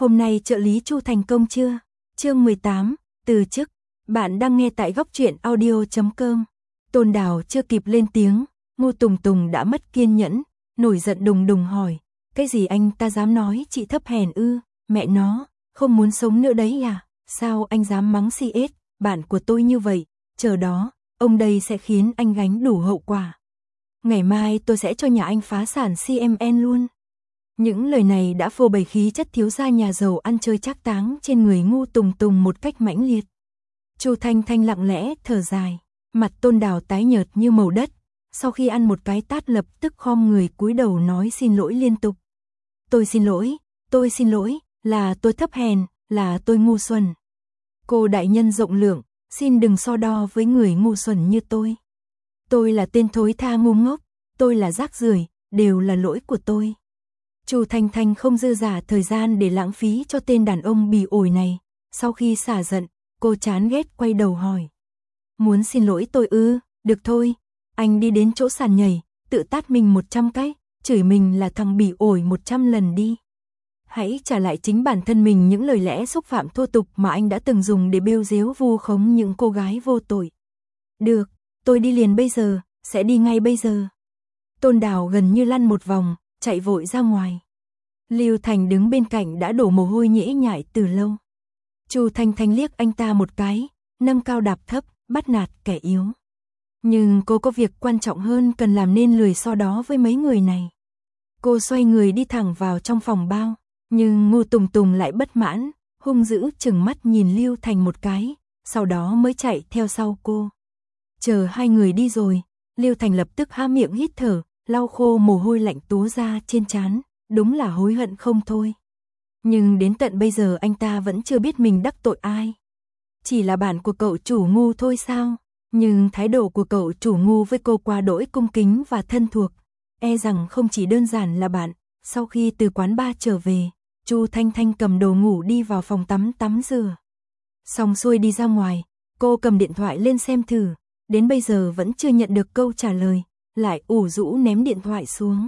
Hôm nay trợ lý Chu thành công chưa? Chương 18, từ chức. Bạn đang nghe tại góc truyện audio.com. Tôn Đào chưa kịp lên tiếng, Ngô Tùng Tùng đã mất kiên nhẫn, nổi giận đùng đùng hỏi, cái gì anh ta dám nói chị thấp hèn ư? Mẹ nó, không muốn sống nữa đấy à? Sao anh dám mắng CS, bạn của tôi như vậy? Chờ đó, ông đây sẽ khiến anh gánh đủ hậu quả. Ngày mai tôi sẽ cho nhà anh phá sản CMN luôn. Những lời này đã phô bày khí chất thiếu gia nhà giàu ăn chơi trác táng trên người Ngô Tùng Tùng một cách mãnh liệt. Chu Thanh Thanh lặng lẽ thở dài, mặt Tôn Đào tái nhợt như màu đất, sau khi ăn một cái tát lập tức khom người cúi đầu nói xin lỗi liên tục. Tôi xin lỗi, là tôi thấp hèn, là tôi ngu xuẩn. Cô đại nhân rộng lượng, xin đừng so đo với người ngu xuẩn như tôi. Tôi là tên thối tha ngu ngốc, tôi là rác rưởi, đều là lỗi của tôi. Chu Thanh Thanh không dư dả thời gian để lãng phí cho tên đàn ông bỉ ổi này. Sau khi xả giận, cô chán ghét quay đầu hỏi. Muốn xin lỗi tôi ư? Được thôi, anh đi đến chỗ sàn nhảy, tự tát mình 100 cái, chửi mình là thằng bỉ ổi 100 lần đi. Hãy trả lại chính bản thân mình những lời lẽ xúc phạm thô tục mà anh đã từng dùng để bêu dếu vu khống những cô gái vô tội. Được, tôi đi liền bây giờ, sẽ đi ngay bây giờ. Tôn Đào gần như lăn một vòng, chạy vội ra ngoài. Lưu Thành đứng bên cạnh đã đổ mồ hôi nhễ nhại từ lâu. Chu Thanh Thanh liếc anh ta một cái, nâng cao đạp thấp, bắt nạt kẻ yếu. Nhưng cô có việc quan trọng hơn cần làm nên lười so đó với mấy người này. Cô xoay người đi thẳng vào trong phòng bao, nhưng Ngô Tùng Tùng lại bất mãn, hung dữ chừng mắt nhìn Lưu Thành một cái, sau đó mới chạy theo sau cô. Chờ hai người đi rồi, Lưu Thành lập tức há miệng hít thở, lau khô mồ hôi lạnh túa ra trên trán, đúng là hối hận không thôi. Nhưng đến tận bây giờ anh ta vẫn chưa biết mình đắc tội ai. Chỉ là bạn của cậu chủ ngu thôi sao? Nhưng thái độ của cậu chủ ngu với cô quá đỗi cung kính và thân thuộc, e rằng không chỉ đơn giản là bạn. Sau khi từ quán bar trở về, Chu Thanh Thanh cầm đồ ngủ đi vào phòng tắm rửa. Xong xuôi đi ra ngoài, cô cầm điện thoại lên xem thử, đến bây giờ vẫn chưa nhận được câu trả lời, lại ủ rũ ném điện thoại xuống.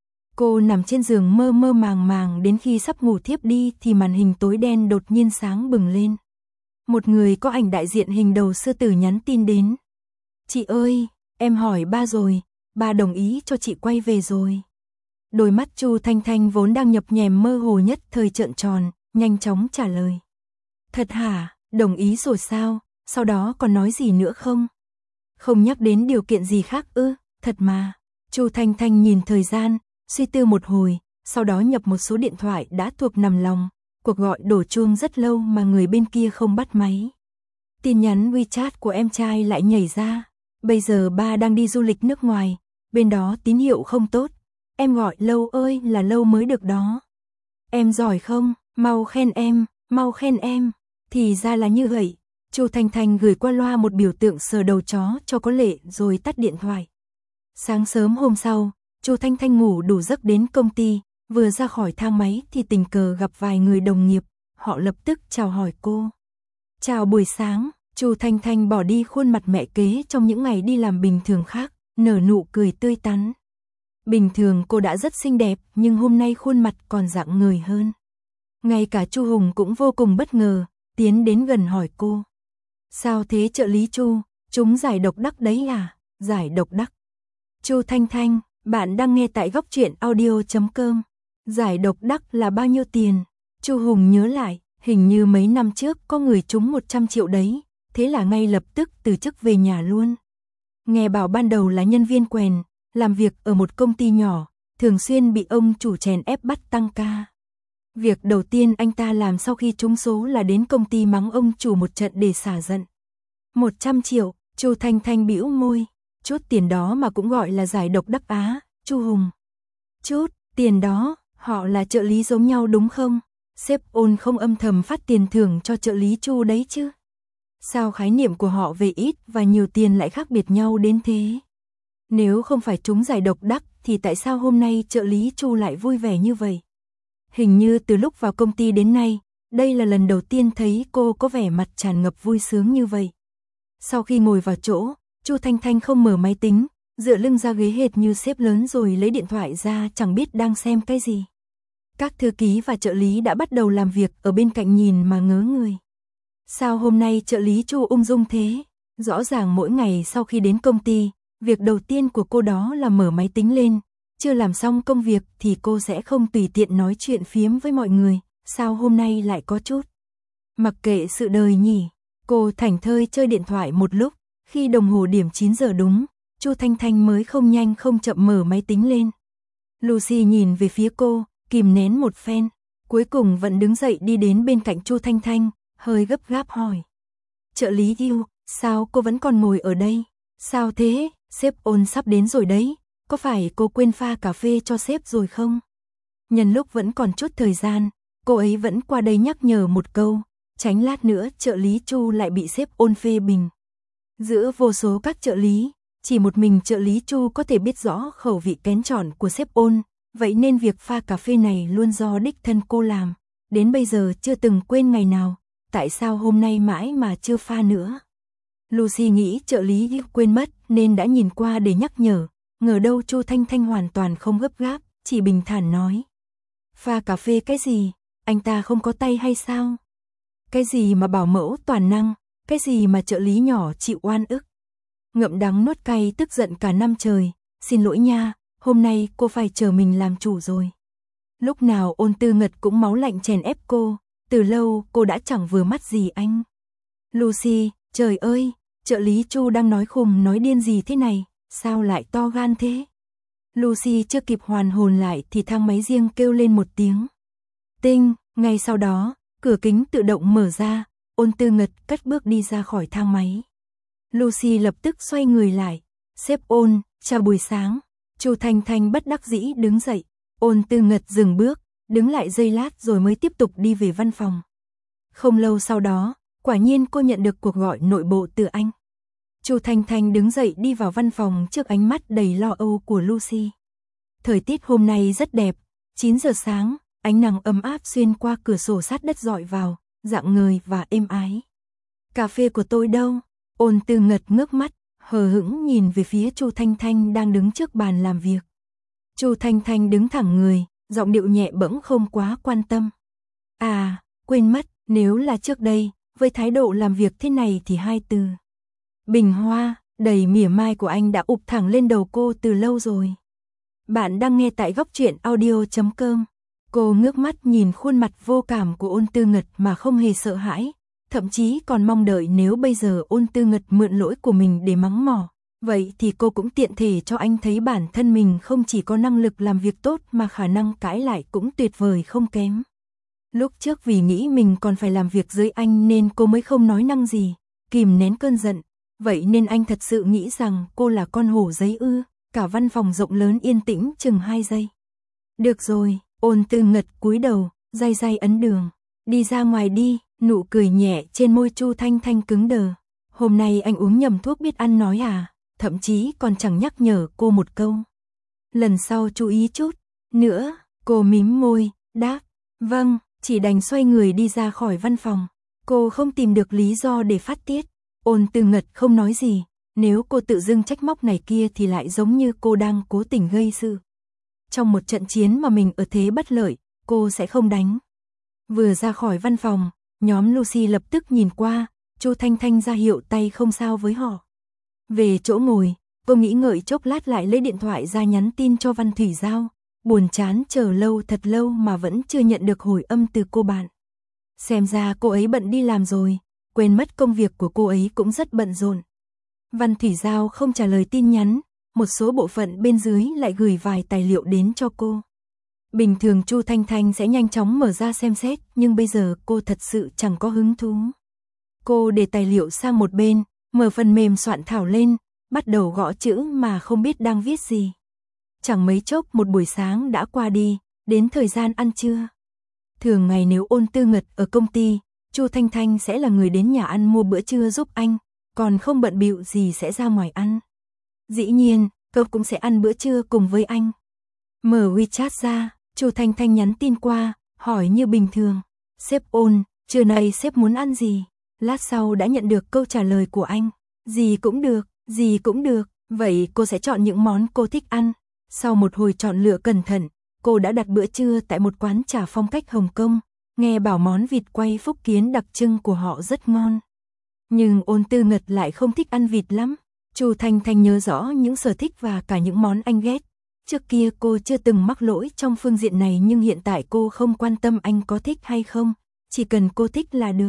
Cô nằm trên giường mơ mơ màng màng đến khi sắp ngủ thiếp đi thì màn hình tối đen đột nhiên sáng bừng lên. Một người có ảnh đại diện hình đầu sư tử nhắn tin đến. Chị ơi, em hỏi ba rồi, ba đồng ý cho chị quay về rồi. Đôi mắt Chu Thanh Thanh vốn đang nhập nhèm mơ hồ nhất thời trợn tròn, nhanh chóng trả lời. Thật hả, đồng ý rồi sao, sau đó còn nói gì nữa không? Không nhắc đến điều kiện gì khác ư? Thật mà. Chu Thanh Thanh nhìn thời gian, suy tư một hồi, sau đó nhập một số điện thoại đã thuộc nằm lòng. Cuộc gọi đổ chuông rất lâu mà người bên kia không bắt máy. Tin nhắn WeChat của em trai lại nhảy ra. Bây giờ ba đang đi du lịch nước ngoài, bên đó tín hiệu không tốt. Em gọi lâu ơi là lâu mới được đó. Em giỏi không? Mau khen em, mau khen em. Thì ra là như vậy. Chu Thanh Thanh gửi qua loa một biểu tượng sờ đầu chó cho có lệ rồi tắt điện thoại. Sáng sớm hôm sau, Chu Thanh Thanh ngủ đủ giấc đến công ty, vừa ra khỏi thang máy thì tình cờ gặp vài người đồng nghiệp, họ lập tức chào hỏi cô. Chào buổi sáng, Chu Thanh Thanh bỏ đi khuôn mặt mẹ kế trong những ngày đi làm bình thường khác, nở nụ cười tươi tắn. Bình thường cô đã rất xinh đẹp, nhưng hôm nay khuôn mặt còn rạng ngời hơn. Ngay cả Chu Hùng cũng vô cùng bất ngờ, tiến đến gần hỏi cô. Sao thế trợ lý Chu, chúng giải độc đắc đấy à? Giải độc đắc. Chu Thanh Thanh, bạn đang nghe tại góc truyện audio.com. Giải độc đắc là bao nhiêu tiền? Chu Hùng nhớ lại, hình như mấy năm trước có người trúng 100 triệu đấy, thế là ngay lập tức từ chức về nhà luôn. Nghe bảo ban đầu là nhân viên quèn, làm việc ở một công ty nhỏ, thường xuyên bị ông chủ chèn ép bắt tăng ca. Việc đầu tiên anh ta làm sau khi trúng số là đến công ty mắng ông chủ một trận để xả giận. 100 triệu, Chu Thanh Thanh bĩu môi, chút tiền đó mà cũng gọi là giải độc đắc á, Chu Hùng. Chút tiền đó, họ là trợ lý giống nhau đúng không? Sếp Ôn không âm thầm phát tiền thưởng cho trợ lý Chu đấy chứ? Sao khái niệm của họ về ít và nhiều tiền lại khác biệt nhau đến thế? Nếu không phải trúng giải độc đắc thì tại sao hôm nay trợ lý Chu lại vui vẻ như vậy? Hình như từ lúc vào công ty đến nay, đây là lần đầu tiên thấy cô có vẻ mặt tràn ngập vui sướng như vậy. Sau khi ngồi vào chỗ, Chu Thanh Thanh không mở máy tính, dựa lưng ra ghế hệt như sếp lớn rồi lấy điện thoại ra chẳng biết đang xem cái gì. Các thư ký và trợ lý đã bắt đầu làm việc ở bên cạnh nhìn mà ngớ người. Sao hôm nay trợ lý Chu ung dung thế? Rõ ràng mỗi ngày sau khi đến công ty, việc đầu tiên của cô đó là mở máy tính lên. Chưa làm xong công việc thì cô sẽ không tùy tiện nói chuyện phiếm với mọi người. Sao hôm nay lại có chút? Mặc kệ sự đời nhỉ? Cô thảnh thơi chơi điện thoại một lúc. Khi đồng hồ điểm 9 giờ đúng, Chu Thanh Thanh mới không nhanh không chậm mở máy tính lên. Lucy nhìn về phía cô, kìm nén một phen, cuối cùng vẫn đứng dậy đi đến bên cạnh Chu Thanh Thanh, hơi gấp gáp hỏi. Trợ lý yêu, sao cô vẫn còn ngồi ở đây? Sao thế, sếp ôn sắp đến rồi đấy, có phải cô quên pha cà phê cho sếp rồi không? Nhân lúc vẫn còn chút thời gian, cô ấy vẫn qua đây nhắc nhở một câu, tránh lát nữa trợ lý Chu lại bị sếp ôn phê bình. Giữa vô số các trợ lý, chỉ một mình trợ lý Chu có thể biết rõ khẩu vị kén chọn của sếp ôn, vậy nên việc pha cà phê này luôn do đích thân cô làm, đến bây giờ chưa từng quên ngày nào, tại sao hôm nay mãi mà chưa pha nữa? Lucy nghĩ trợ lý quên mất nên đã nhìn qua để nhắc nhở, ngờ đâu Chu Thanh Thanh hoàn toàn không gấp gáp, chỉ bình thản nói. Pha cà phê cái gì? Anh ta không có tay hay sao? Cái gì mà bảo mẫu toàn năng? Cái gì mà trợ lý nhỏ chịu oan ức? Ngậm đắng nuốt cay tức giận cả năm trời, xin lỗi nha, hôm nay cô phải chờ mình làm chủ rồi. Lúc nào Ôn Tư Ngật cũng máu lạnh chèn ép cô, từ lâu cô đã chẳng vừa mắt gì anh. Lucy, trời ơi, trợ lý Chu đang nói khùng nói điên gì thế này, sao lại to gan thế? Lucy chưa kịp hoàn hồn lại thì thang máy riêng kêu lên một tiếng. Tinh, ngay sau đó, cửa kính tự động mở ra, Ôn Tư Ngật cất bước đi ra khỏi thang máy. Lucy lập tức xoay người lại, sếp Ôn, chào buổi sáng. Chu Thanh Thanh bất đắc dĩ đứng dậy, Ôn Tư Ngật dừng bước, đứng lại giây lát rồi mới tiếp tục đi về văn phòng. Không lâu sau đó, quả nhiên cô nhận được cuộc gọi nội bộ từ anh. Chu Thanh Thanh đứng dậy đi vào văn phòng trước ánh mắt đầy lo âu của Lucy. Thời tiết hôm nay rất đẹp, 9 giờ sáng, ánh nắng ấm áp xuyên qua cửa sổ sát đất rọi vào, rạng ngời và êm ái. Cà phê của tôi đâu? Ôn Tư Ngật ngước mắt, hờ hững nhìn về phía Chu Thanh Thanh đang đứng trước bàn làm việc. Chu Thanh Thanh đứng thẳng người, giọng điệu nhẹ bẫng không quá quan tâm. À, quên mất, nếu là trước đây, với thái độ làm việc thế này thì hai từ bình hoa, đầy mỉa mai của anh đã ụp thẳng lên đầu cô từ lâu rồi. Bạn đang nghe tại góc truyện audio.com. Cô ngước mắt nhìn khuôn mặt vô cảm của Ôn Tư Ngật mà không hề sợ hãi, thậm chí còn mong đợi nếu bây giờ Ôn Tư Ngật mượn lỗi của mình để mắng mỏ, vậy thì cô cũng tiện thể cho anh thấy bản thân mình không chỉ có năng lực làm việc tốt mà khả năng cãi lại cũng tuyệt vời không kém. Lúc trước vì nghĩ mình còn phải làm việc dưới anh nên cô mới không nói năng gì, kìm nén cơn giận, vậy nên anh thật sự nghĩ rằng cô là con hổ giấy ư? Cả văn phòng rộng lớn yên tĩnh chừng 2 giây. Được rồi, Ôn Tư Ngật cúi đầu, day day ấn đường. Đi ra ngoài đi, nụ cười nhẹ trên môi Chu Thanh Thanh cứng đờ. Hôm nay anh uống nhầm thuốc biết ăn nói à, thậm chí còn chẳng nhắc nhở cô một câu. Lần sau chú ý chút. Nữa, cô mím môi, đáp. Vâng, chỉ đành xoay người đi ra khỏi văn phòng. Cô không tìm được lý do để phát tiết. Ôn Tư Ngật không nói gì. Nếu cô tự dưng trách móc này kia thì lại giống như cô đang cố tình gây sự. Trong một trận chiến mà mình ở thế bất lợi, cô sẽ không đánh. Vừa ra khỏi văn phòng, nhóm Lucy lập tức nhìn qua, Chu Thanh Thanh ra hiệu tay không sao với họ. Về chỗ ngồi, cô nghĩ ngợi chốc lát lại lấy điện thoại ra nhắn tin cho Văn Thủy Giao, buồn chán chờ lâu thật lâu mà vẫn chưa nhận được hồi âm từ cô bạn. Xem ra cô ấy bận đi làm rồi, quên mất công việc của cô ấy cũng rất bận rộn. Văn Thủy Giao không trả lời tin nhắn, một số bộ phận bên dưới lại gửi vài tài liệu đến cho cô. Bình thường Chu Thanh Thanh sẽ nhanh chóng mở ra xem xét, nhưng bây giờ cô thật sự chẳng có hứng thú. Cô để tài liệu sang một bên, mở phần mềm soạn thảo lên, bắt đầu gõ chữ mà không biết đang viết gì. Chẳng mấy chốc một buổi sáng đã qua đi, đến thời gian ăn trưa. Thường ngày nếu Ôn Tư Ngật ở công ty, Chu Thanh Thanh sẽ là người đến nhà ăn mua bữa trưa giúp anh, còn không bận bịu gì sẽ ra ngoài ăn. Dĩ nhiên, cô cũng sẽ ăn bữa trưa cùng với anh. Mở WeChat ra, Chu Thanh Thanh nhắn tin qua, hỏi như bình thường. Sếp Ôn, trưa nay sếp muốn ăn gì? Lát sau đã nhận được câu trả lời của anh. Gì cũng được, vậy cô sẽ chọn những món cô thích ăn. Sau một hồi chọn lựa cẩn thận, cô đã đặt bữa trưa tại một quán trà phong cách Hồng Kông, nghe bảo món vịt quay Phúc Kiến đặc trưng của họ rất ngon. Nhưng Ôn Tư Ngật lại không thích ăn vịt lắm. Chu Thanh Thanh nhớ rõ những sở thích và cả những món anh ghét. Trước kia cô chưa từng mắc lỗi trong phương diện này, nhưng hiện tại cô không quan tâm anh có thích hay không, chỉ cần cô thích là được.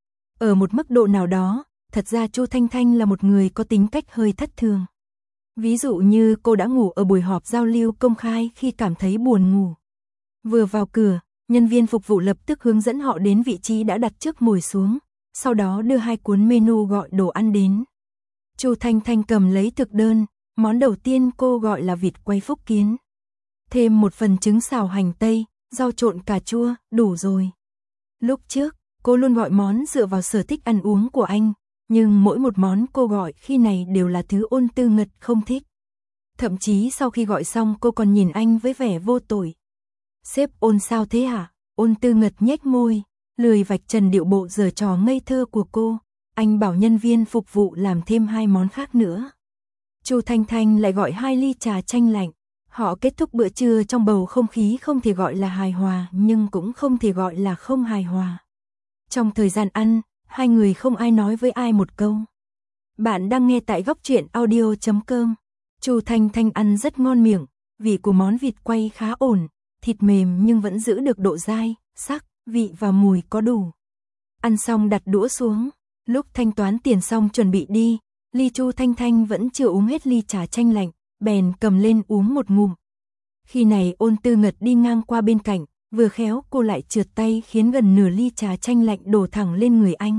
Ở một mức độ nào đó, thật ra Chu Thanh Thanh là một người có tính cách hơi thất thường. Ví dụ như cô đã ngủ ở buổi họp giao lưu công khai khi cảm thấy buồn ngủ. Vừa vào cửa, nhân viên phục vụ lập tức hướng dẫn họ đến vị trí đã đặt trước ngồi xuống, sau đó đưa 2 cuốn menu gọi đồ ăn đến. Chu Thanh Thanh cầm lấy thực đơn, món đầu tiên cô gọi là vịt quay Phúc Kiến. Thêm một phần trứng xào hành tây, rau trộn cà chua, đủ rồi. Lúc trước, cô luôn gọi món dựa vào sở thích ăn uống của anh, nhưng mỗi một món cô gọi khi này đều là thứ Ôn Tư Ngật không thích. Thậm chí sau khi gọi xong cô còn nhìn anh với vẻ vô tội. Sếp Ôn sao thế hả? Ôn Tư Ngật nhếch môi, lười vạch trần điệu bộ giở trò ngây thơ của cô. Anh bảo nhân viên phục vụ làm thêm 2 món khác nữa. Chu Thanh Thanh lại gọi 2 ly trà chanh lạnh. Họ kết thúc bữa trưa trong bầu không khí không thể gọi là hài hòa, nhưng cũng không thể gọi là không hài hòa. Trong thời gian ăn, 2 người không ai nói với ai một câu. Bạn đang nghe tại góc truyện audio.com. Chu Thanh Thanh ăn rất ngon miệng, vị của món vịt quay khá ổn, thịt mềm nhưng vẫn giữ được độ dai, sắc, vị và mùi có đủ. Ăn xong đặt đũa xuống, lúc thanh toán tiền xong chuẩn bị đi, ly Chu Thanh Thanh vẫn chưa uống hết ly trà chanh lạnh, bèn cầm lên uống một ngụm. Khi này Ôn Tư Ngật đi ngang qua bên cạnh, vừa khéo cô lại trượt tay khiến gần nửa ly trà chanh lạnh đổ thẳng lên người anh.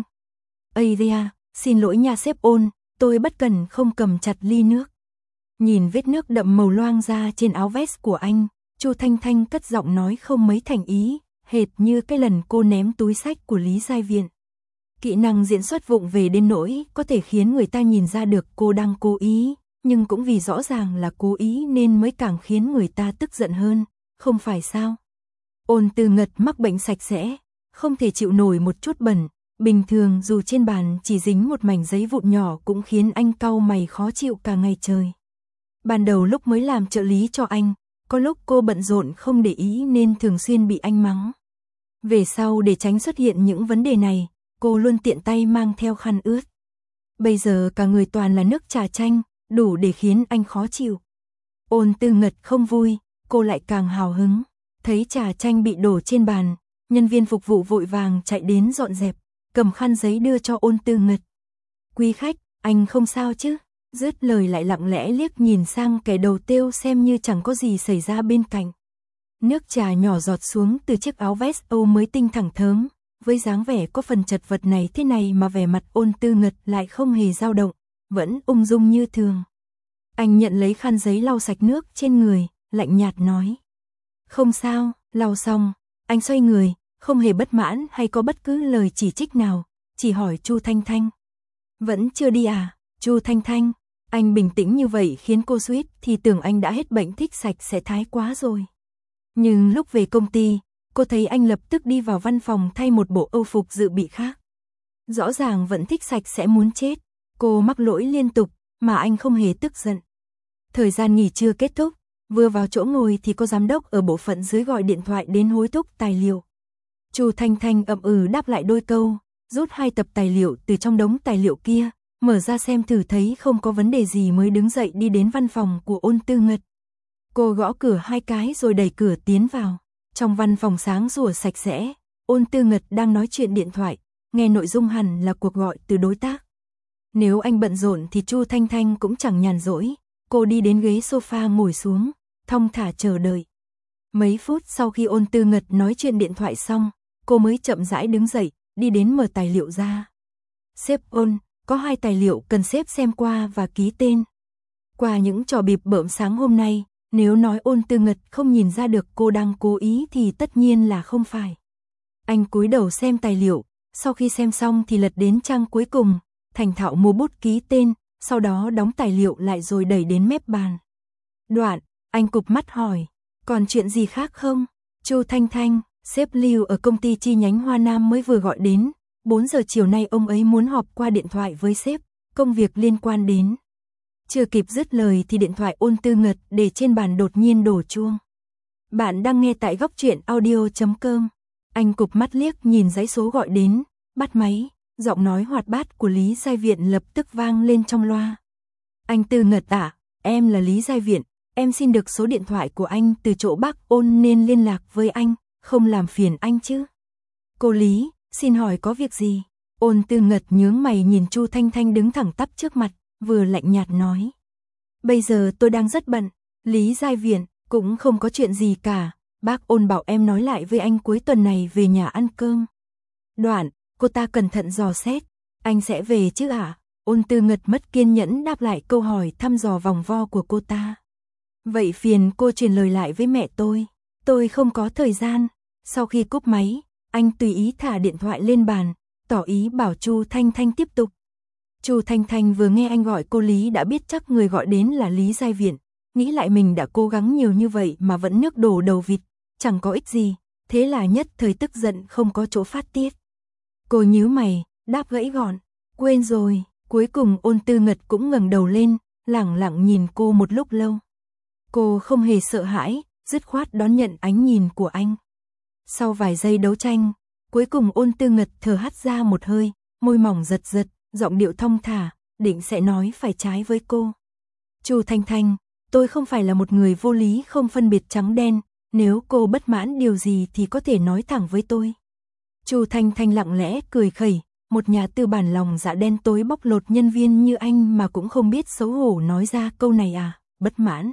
Ây da, xin lỗi nha sếp Ôn, tôi bất cẩn không cầm chặt ly nước. Nhìn vết nước đậm màu loang ra trên áo vest của anh, Chu Thanh Thanh cất giọng nói không mấy thành ý, hệt như cái lần cô ném túi sách của Lý Giai Viện. Kỹ năng diễn xuất vụng về đến nỗi có thể khiến người ta nhìn ra được cô đang cố ý, nhưng cũng vì rõ ràng là cố ý nên mới càng khiến người ta tức giận hơn, không phải sao? Ôn Tư Ngật mắc bệnh sạch sẽ, không thể chịu nổi một chút bẩn, bình thường dù trên bàn chỉ dính một mảnh giấy vụn nhỏ cũng khiến anh cau mày khó chịu cả ngày trời. Ban đầu lúc mới làm trợ lý cho anh, có lúc cô bận rộn không để ý nên thường xuyên bị anh mắng. Về sau để tránh xuất hiện những vấn đề này, cô luôn tiện tay mang theo khăn ướt. Bây giờ cả người toàn là nước trà chanh, đủ để khiến anh khó chịu. Ôn Tư Ngật không vui, cô lại càng hào hứng. Thấy trà chanh bị đổ trên bàn, nhân viên phục vụ vội vàng chạy đến dọn dẹp, cầm khăn giấy đưa cho Ôn Tư Ngật. Quý khách, anh không sao chứ? Dứt lời lại lặng lẽ liếc nhìn sang kẻ đầu tiêu xem như chẳng có gì xảy ra bên cạnh. Nước trà nhỏ giọt xuống từ chiếc áo vest Âu mới tinh thẳng thớm, với dáng vẻ có phần chật vật này thế này mà vẻ mặt Ôn Tư Ngật lại không hề dao động, vẫn ung dung như thường. Anh nhận lấy khăn giấy lau sạch nước trên người, lạnh nhạt nói. Không sao, lau xong, anh xoay người, không hề bất mãn hay có bất cứ lời chỉ trích nào, chỉ hỏi Chu Thanh Thanh. Vẫn chưa đi à, Chu Thanh Thanh? Anh bình tĩnh như vậy khiến cô suýt thì tưởng anh đã hết bệnh thích sạch sẽ thái quá rồi. Nhưng lúc về công ty, cô thấy anh lập tức đi vào văn phòng thay một bộ âu phục dự bị khác. Rõ ràng vẫn thích sạch sẽ muốn chết, cô mắc lỗi liên tục mà anh không hề tức giận. Thời gian nghỉ trưa kết thúc, vừa vào chỗ ngồi thì có giám đốc ở bộ phận dưới gọi điện thoại đến hối thúc tài liệu. Chu Thanh Thanh ậm đáp lại đôi câu, rút 2 tập tài liệu từ trong đống tài liệu kia, mở ra xem thử thấy không có vấn đề gì mới đứng dậy đi đến văn phòng của Ôn Tư Ngật. Cô gõ cửa 2 cái rồi đẩy cửa tiến vào. Trong văn phòng sáng sủa sạch sẽ, Ôn Tư Ngật đang nói chuyện điện thoại, nghe nội dung hẳn là cuộc gọi từ đối tác. Nếu anh bận rộn thì Chu Thanh Thanh cũng chẳng nhàn rỗi, cô đi đến ghế sofa ngồi xuống, thong thả chờ đợi. Mấy phút sau khi Ôn Tư Ngật nói chuyện điện thoại xong, cô mới chậm rãi đứng dậy, đi đến mở tài liệu ra. Sếp Ôn, có 2 tài liệu cần sếp xem qua và ký tên. Qua những trò bịp bợm sáng hôm nay, nếu nói Ôn Tư Ngật không nhìn ra được cô đang cố ý thì tất nhiên là không phải. Anh cúi đầu xem tài liệu, sau khi xem xong thì lật đến trang cuối cùng, thành thạo mua bút ký tên, sau đó đóng tài liệu lại rồi đẩy đến mép bàn. Đoạn, anh cụp mắt hỏi, còn chuyện gì khác không? Chu Thanh Thanh, sếp Lưu ở công ty chi nhánh Hoa Nam mới vừa gọi đến, 4 giờ chiều nay ông ấy muốn họp qua điện thoại với sếp, công việc liên quan đến. Chưa kịp dứt lời thì điện thoại Ôn Tư Ngật để trên bàn đột nhiên đổ chuông. Bạn đang nghe tại góc truyện audio.com. Anh cụp mắt liếc nhìn dãy số gọi đến, bắt máy, giọng nói hoạt bát của Lý Giai Viện lập tức vang lên trong loa. Anh Tư Ngật à, em là Lý Giai Viện, em xin được số điện thoại của anh từ chỗ bác Ôn nên liên lạc với anh, không làm phiền anh chứ. Cô Lý, xin hỏi có việc gì? Ôn Tư Ngật nhướng mày nhìn Chu Thanh Thanh đứng thẳng tắp trước mặt, vừa lạnh nhạt nói. Bây giờ tôi đang rất bận, Lý Giai Viện, cũng không có chuyện gì cả, bác Ôn bảo em nói lại với anh cuối tuần này về nhà ăn cơm. Đoạn, cô ta cẩn thận dò xét, anh sẽ về chứ ạ? Ôn Tư Ngật mất kiên nhẫn đáp lại câu hỏi thăm dò vòng vo của cô ta. Vậy phiền cô truyền lời lại với mẹ tôi không có thời gian. Sau khi cúp máy, anh tùy ý thả điện thoại lên bàn, tỏ ý bảo Chu Thanh Thanh tiếp tục. Chu Thanh Thanh vừa nghe anh gọi cô Lý đã biết chắc người gọi đến là Lý Giai Viện, nghĩ lại mình đã cố gắng nhiều như vậy mà vẫn nước đổ đầu vịt, chẳng có ích gì, thế là nhất thời tức giận không có chỗ phát tiết. Cô nhíu mày, đáp gãy gọn, quên rồi. Cuối cùng Ôn Tư Ngật cũng ngẩng đầu lên, lẳng lặng nhìn cô một lúc lâu. Cô không hề sợ hãi, dứt khoát đón nhận ánh nhìn của anh. Sau vài giây đấu tranh, cuối cùng Ôn Tư Ngật thở hắt ra một hơi, môi mỏng giật giật, giọng điệu thong thả, định sẽ nói phải trái với cô. Chu Thanh Thanh, tôi không phải là một người vô lý không phân biệt trắng đen, nếu cô bất mãn điều gì thì có thể nói thẳng với tôi. Chu Thanh Thanh lặng lẽ cười khẩy, một nhà tư bản lòng dạ đen tối bóc lột nhân viên như anh mà cũng không biết xấu hổ nói ra câu này à, bất mãn.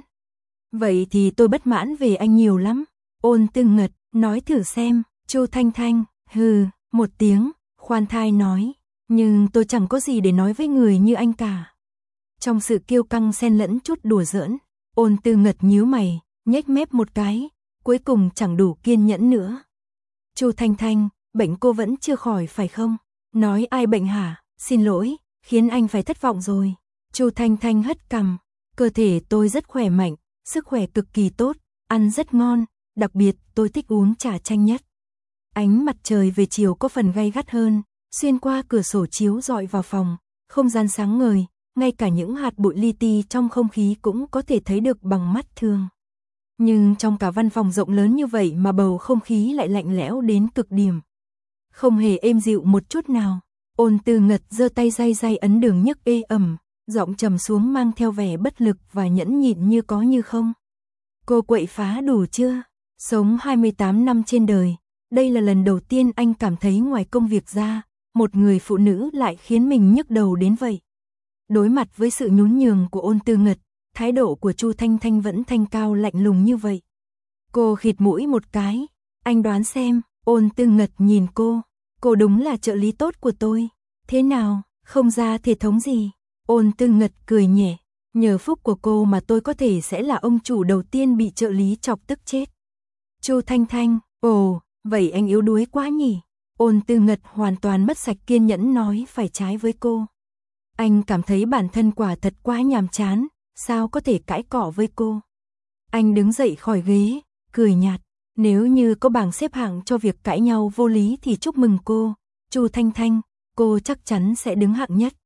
Vậy thì tôi bất mãn về anh nhiều lắm. Ôn Tư Ngật, nói thử xem. Chu Thanh Thanh, hừ, một tiếng, khoan thai nói, nhưng tôi chẳng có gì để nói với người như anh cả. Trong sự kiêu căng xen lẫn chút đùa giỡn, Ôn Tư Ngật nhíu mày, nhếch mép một cái, cuối cùng chẳng đủ kiên nhẫn nữa. Chu Thanh Thanh, bệnh cô vẫn chưa khỏi phải không? Nói ai bệnh hả? Xin lỗi, khiến anh phải thất vọng rồi. Chu Thanh Thanh hất cằm, cơ thể tôi rất khỏe mạnh, sức khỏe cực kỳ tốt, ăn rất ngon, đặc biệt tôi thích uống trà chanh nhất. Ánh mặt trời về chiều có phần gay gắt hơn, xuyên qua cửa sổ chiếu rọi vào phòng, không gian sáng ngời, ngay cả những hạt bụi li ti trong không khí cũng có thể thấy được bằng mắt thường. Nhưng trong cả văn phòng rộng lớn như vậy mà bầu không khí lại lạnh lẽo đến cực điểm. Không hề êm dịu một chút nào. Ôn Tư Ngật giơ tay day day ấn đường nhấc ê ẩm, giọng trầm xuống mang theo vẻ bất lực và nhẫn nhịn như có như không. Cô quậy phá đủ chưa? Sống 28 năm trên đời, đây là lần đầu tiên anh cảm thấy ngoài công việc ra, một người phụ nữ lại khiến mình nhức đầu đến vậy. Đối mặt với sự nhún nhường của Ôn Tư Ngật, thái độ của Chu Thanh Thanh vẫn thanh cao lạnh lùng như vậy. Cô khịt mũi một cái, anh đoán xem. Ôn Tư Ngật nhìn cô đúng là trợ lý tốt của tôi. Thế nào, không ra thể thống gì? Ôn Tư Ngật cười nhẹ, nhờ phúc của cô mà tôi có thể sẽ là ông chủ đầu tiên bị trợ lý chọc tức chết. Chu Thanh Thanh, ồ, vậy anh yếu đuối quá nhỉ? Ôn Tư Ngật hoàn toàn mất sạch kiên nhẫn nói phải trái với cô. Anh cảm thấy bản thân quả thật quá nhàm chán, sao có thể cãi cọ với cô? Anh đứng dậy khỏi ghế, cười nhạt. Nếu như có bảng xếp hạng cho việc cãi nhau vô lý thì chúc mừng cô, Chu Thanh Thanh, cô chắc chắn sẽ đứng hạng nhất.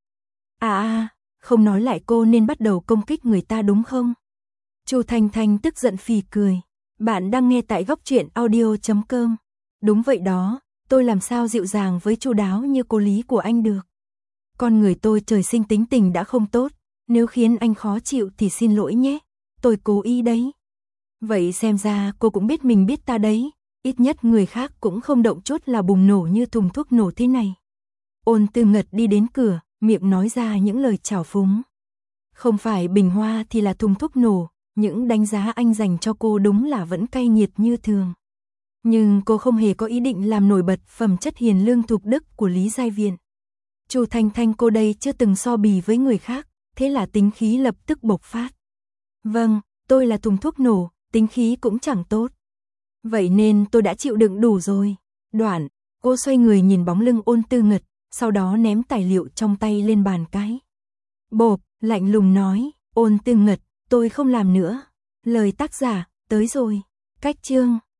Không nói lại cô nên bắt đầu công kích người ta đúng không? Chu Thanh Thanh tức giận phì cười. Bạn đang nghe tại góc truyện audio.com. Đúng vậy đó, tôi làm sao dịu dàng với chu đáo như cô Lý của anh được. Con người tôi trời sinh tính tình đã không tốt, nếu khiến anh khó chịu thì xin lỗi nhé, tôi cố ý đấy. Vậy xem ra cô cũng biết mình biết ta đấy, ít nhất người khác cũng không động chút là bùng nổ như thùng thuốc nổ thế này. Ôn Tư Ngật đi đến cửa, miệng nói ra những lời trào phúng. Không phải bình hoa thì là thùng thuốc nổ, những đánh giá anh dành cho cô đúng là vẫn cay nghiệt như thường. Nhưng cô không hề có ý định làm nổi bật phẩm chất hiền lương thục đức của Lý Giai Viện. Chu Thanh Thanh cô đây chưa từng so bì với người khác, thế là tính khí lập tức bộc phát. Vâng, tôi là thùng thuốc nổ, tính khí cũng chẳng tốt. Vậy nên tôi đã chịu đựng đủ rồi. Đoạn, cô xoay người nhìn bóng lưng Ôn Tư Ngật, sau đó ném tài liệu trong tay lên bàn cái. Bộp, lạnh lùng nói, Ôn Tư Ngật, tôi không làm nữa. Lời tác giả, tới rồi. Cách chương.